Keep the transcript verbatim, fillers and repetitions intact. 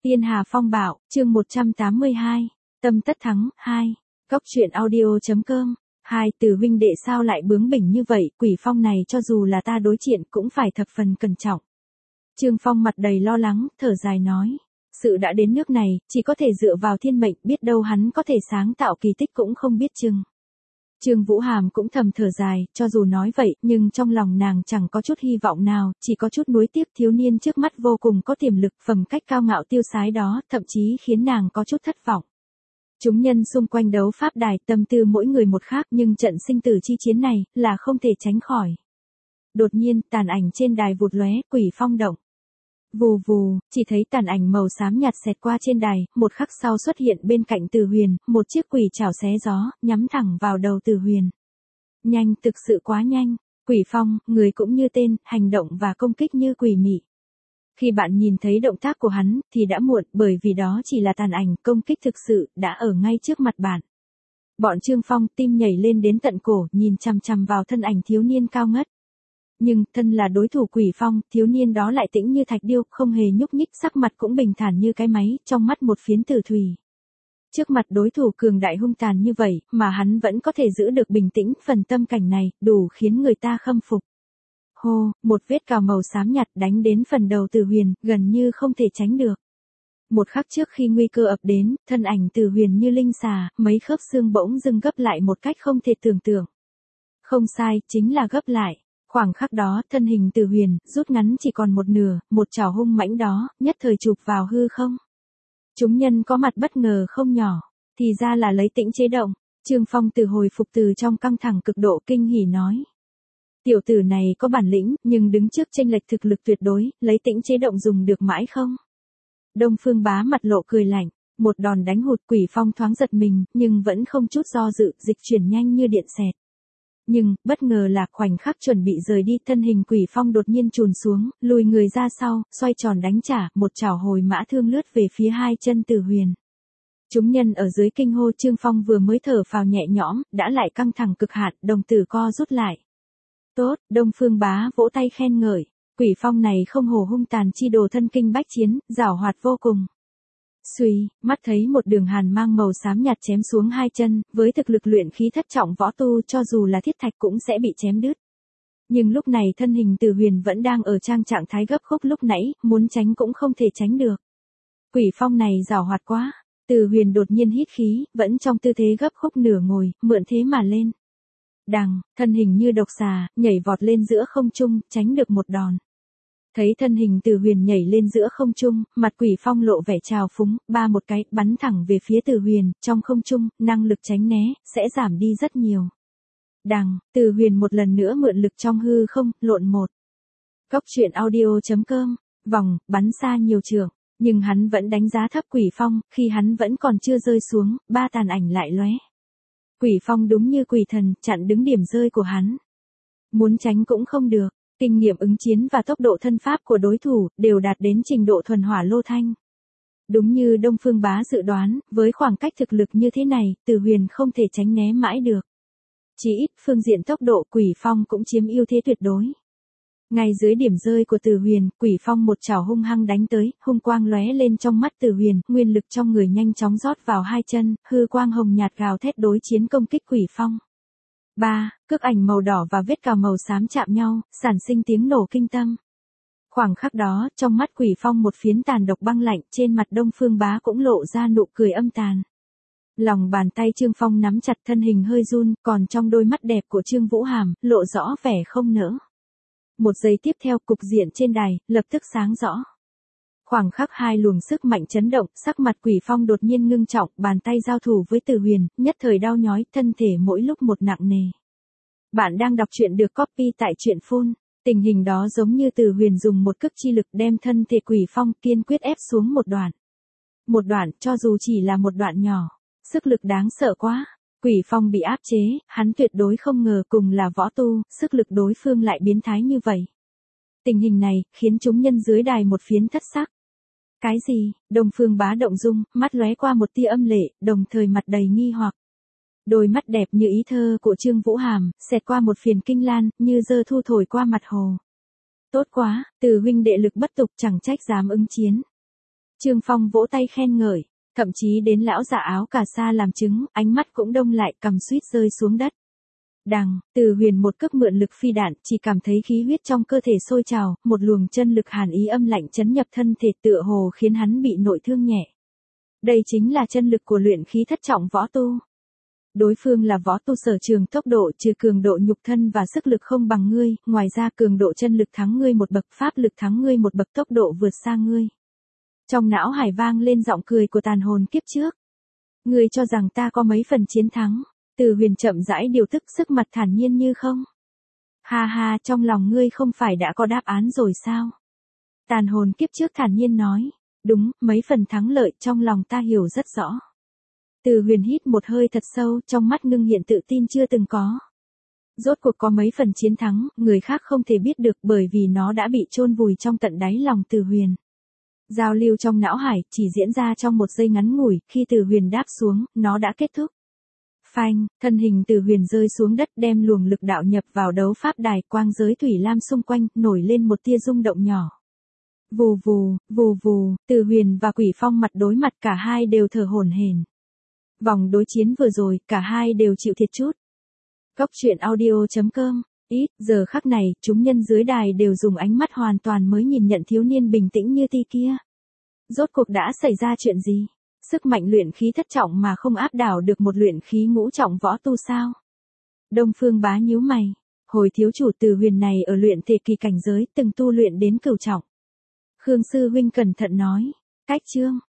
Tiên Hà Phong Bạo, chương một trăm tám mươi hai, Tâm Tất Thắng, hai. Cốc truyện audio.com. Hai từ huynh đệ sao lại bướng bỉnh như vậy, Quỷ Phong này cho dù là ta đối diện cũng phải thập phần cẩn trọng. Trương Phong mặt đầy lo lắng, thở dài nói. Sự đã đến nước này, chỉ có thể dựa vào thiên mệnh, biết đâu hắn có thể sáng tạo kỳ tích cũng không biết chừng. Trương Vũ Hàm cũng thầm thở dài, cho dù nói vậy, nhưng trong lòng nàng chẳng có chút hy vọng nào, chỉ có chút nuối tiếc thiếu niên trước mắt vô cùng có tiềm lực, phẩm cách cao ngạo tiêu sái đó, thậm chí khiến nàng có chút thất vọng. Chúng nhân xung quanh đấu pháp đài, tâm tư mỗi người một khác, nhưng trận sinh tử chi chiến này, là không thể tránh khỏi. Đột nhiên, tàn ảnh trên đài vụt lóe, Quỷ Phong động. Vù vù, chỉ thấy tàn ảnh màu xám nhạt xẹt qua trên đài, một khắc sau xuất hiện bên cạnh Từ Huyền, một chiếc quỷ chảo xé gió, nhắm thẳng vào đầu Từ Huyền. Nhanh, thực sự quá nhanh. Quỷ Phong, người cũng như tên, hành động và công kích như quỷ mị. Khi bạn nhìn thấy động tác của hắn, thì đã muộn, bởi vì đó chỉ là tàn ảnh, công kích thực sự, đã ở ngay trước mặt bạn. Bọn Trương Phong tim nhảy lên đến tận cổ, nhìn chằm chằm vào thân ảnh thiếu niên cao ngất. Nhưng, thân là đối thủ Quỷ Phong, thiếu niên đó lại tĩnh như thạch điêu, không hề nhúc nhích, sắc mặt cũng bình thản như cái máy, trong mắt một phiến tử thủy. Trước mặt đối thủ cường đại hung tàn như vậy, mà hắn vẫn có thể giữ được bình tĩnh, phần tâm cảnh này, đủ khiến người ta khâm phục. Hô, một vết cào màu xám nhạt đánh đến phần đầu Từ Huyền, gần như không thể tránh được. Một khắc trước khi nguy cơ ập đến, thân ảnh Từ Huyền như linh xà, mấy khớp xương bỗng dưng gấp lại một cách không thể tưởng tượng. Không sai, chính là gấp lại. Khoảng khắc đó, thân hình Từ Huyền, rút ngắn chỉ còn một nửa, một chảo hung mãnh đó, nhất thời chụp vào hư không. Chúng nhân có mặt bất ngờ không nhỏ, thì ra là lấy tĩnh chế động. Trương Phong từ hồi phục từ trong căng thẳng cực độ kinh hỉ nói. Tiểu tử này có bản lĩnh, nhưng đứng trước chênh lệch thực lực tuyệt đối, lấy tĩnh chế động dùng được mãi không? Đông Phương Bá mặt lộ cười lạnh, một đòn đánh hụt. Quỷ Phong thoáng giật mình, nhưng vẫn không chút do dự, dịch chuyển nhanh như điện xẹt. Nhưng, bất ngờ là khoảnh khắc chuẩn bị rời đi, thân hình Quỷ Phong đột nhiên chùn xuống, lùi người ra sau, xoay tròn đánh trả, một chảo hồi mã thương lướt về phía hai chân Từ Huyền. Chúng nhân ở dưới kinh hô. Trương Phong vừa mới thở phào nhẹ nhõm, đã lại căng thẳng cực hạn, đồng tử co rút lại. Tốt, Đông Phương Bá vỗ tay khen ngợi. Quỷ Phong này không hổ hung tàn chi đồ thân kinh bách chiến, giảo hoạt vô cùng. Xuy, mắt thấy một đường hàn mang màu xám nhạt chém xuống hai chân, với thực lực luyện khí thất trọng võ tu cho dù là thiết thạch cũng sẽ bị chém đứt. Nhưng lúc này thân hình Từ Huyền vẫn đang ở trang trạng thái gấp khúc lúc nãy, muốn tránh cũng không thể tránh được. Quỷ Phong này giảo hoạt quá. Từ Huyền đột nhiên hít khí, vẫn trong tư thế gấp khúc nửa ngồi, mượn thế mà lên. Đằng, thân hình như độc xà, nhảy vọt lên giữa không trung, tránh được một đòn. Thấy thân hình Từ Huyền nhảy lên giữa không trung, mặt Quỷ Phong lộ vẻ trào phúng, ba một cái, bắn thẳng về phía Từ Huyền, trong không trung, năng lực tránh né, sẽ giảm đi rất nhiều. Đằng, Từ Huyền một lần nữa mượn lực trong hư không, lộn một. Cốc truyện audio.com, vòng, bắn xa nhiều trường, nhưng hắn vẫn đánh giá thấp Quỷ Phong, khi hắn vẫn còn chưa rơi xuống, ba tàn ảnh lại lóe. Quỷ Phong đúng như quỷ thần, chặn đứng điểm rơi của hắn. Muốn tránh cũng không được. Kinh nghiệm ứng chiến và tốc độ thân pháp của đối thủ, đều đạt đến trình độ thuần hỏa lô thanh. Đúng như Đông Phương Bá dự đoán, với khoảng cách thực lực như thế này, Từ Huyền không thể tránh né mãi được. Chỉ ít, phương diện tốc độ Quỷ Phong cũng chiếm ưu thế tuyệt đối. Ngay dưới điểm rơi của Từ Huyền, Quỷ Phong một chảo hung hăng đánh tới, hung quang lóe lên trong mắt Từ Huyền, nguyên lực trong người nhanh chóng rót vào hai chân, hư quang hồng nhạt gào thét đối chiến công kích Quỷ Phong. ba. Cước ảnh màu đỏ và vết cào màu xám chạm nhau, sản sinh tiếng nổ kinh tâm. Khoảng khắc đó, trong mắt Quỷ Phong một phiến tàn độc băng lạnh, trên mặt Đông Phương Bá cũng lộ ra nụ cười âm tàn. Lòng bàn tay Trương Phong nắm chặt, thân hình hơi run, còn trong đôi mắt đẹp của Trương Vũ Hàm, lộ rõ vẻ không nỡ. Một giây tiếp theo, cục diện trên đài, lập tức sáng rõ. Khoảng khắc hai luồng sức mạnh chấn động, sắc mặt Quỷ Phong đột nhiên ngưng trọng, bàn tay giao thủ với Từ Huyền, nhất thời đau nhói, thân thể mỗi lúc một nặng nề. Bạn đang đọc truyện được copy tại truyện phun. Tình hình đó giống như Từ Huyền dùng một cước chi lực đem thân thể Quỷ Phong kiên quyết ép xuống một đoạn. Một đoạn, cho dù chỉ là một đoạn nhỏ, sức lực đáng sợ quá. Quỷ Phong bị áp chế, hắn tuyệt đối không ngờ cùng là võ tu, sức lực đối phương lại biến thái như vậy. Tình hình này, khiến chúng nhân dưới đài một phiến thất sắc. Cái gì? Đông Phương Bá động dung, mắt lóe qua một tia âm lệ, đồng thời mặt đầy nghi hoặc. Đôi mắt đẹp như ý thơ của Trương Vũ Hàm, xẹt qua một phiền kinh lan, như dơ thu thổi qua mặt hồ. Tốt quá, Từ huynh đệ lực bất tục, chẳng trách dám ứng chiến. Trương Phong vỗ tay khen ngợi, thậm chí đến lão già áo cà sa làm chứng, ánh mắt cũng đông lại, cầm suýt rơi xuống đất. Đằng, Từ Huyền một cước mượn lực phi đạn, chỉ cảm thấy khí huyết trong cơ thể sôi trào, một luồng chân lực hàn ý âm lạnh chấn nhập thân thể tựa hồ khiến hắn bị nội thương nhẹ. Đây chính là chân lực của luyện khí thất trọng võ tu. Đối phương là võ tu sở trường tốc độ, trừ cường độ nhục thân và sức lực không bằng ngươi, ngoài ra cường độ chân lực thắng ngươi một bậc, pháp lực thắng ngươi một bậc, tốc độ vượt xa ngươi. Trong não hải vang lên giọng cười của tàn hồn kiếp trước. Ngươi cho rằng ta có mấy phần chiến thắng? Từ Huyền chậm rãi điều tức, sức mặt thản nhiên như không. Ha ha, trong lòng ngươi không phải đã có đáp án rồi sao? Tàn hồn kiếp trước thản nhiên nói. Đúng, mấy phần thắng lợi trong lòng ta hiểu rất rõ. Từ Huyền hít một hơi thật sâu, trong mắt ngưng hiện tự tin chưa từng có. Rốt cuộc có mấy phần chiến thắng, người khác không thể biết được bởi vì nó đã bị chôn vùi trong tận đáy lòng Từ Huyền. Giao lưu trong não hải chỉ diễn ra trong một giây ngắn ngủi, khi Từ Huyền đáp xuống, nó đã kết thúc. Phanh, thân hình Từ Huyền rơi xuống đất, đem luồng lực đạo nhập vào đấu pháp đài, quang giới thủy lam xung quanh, nổi lên một tia rung động nhỏ. Vù vù, vù vù, Từ Huyền và Quỷ Phong mặt đối mặt, cả hai đều thở hổn hển. Vòng đối chiến vừa rồi, cả hai đều chịu thiệt chút. Cốc truyện audio chấm com. Ít, giờ khắc này, chúng nhân dưới đài đều dùng ánh mắt hoàn toàn mới nhìn nhận thiếu niên bình tĩnh như ti kia. Rốt cuộc đã xảy ra chuyện gì? Sức mạnh luyện khí thất trọng mà không áp đảo được một luyện khí ngũ trọng võ tu sao? Đông Phương Bá nhíu mày. Hồi thiếu chủ Từ Huyền này ở luyện thể kỳ cảnh giới, từng tu luyện đến cửu trọng. Khương sư huynh cẩn thận nói. Cách chương.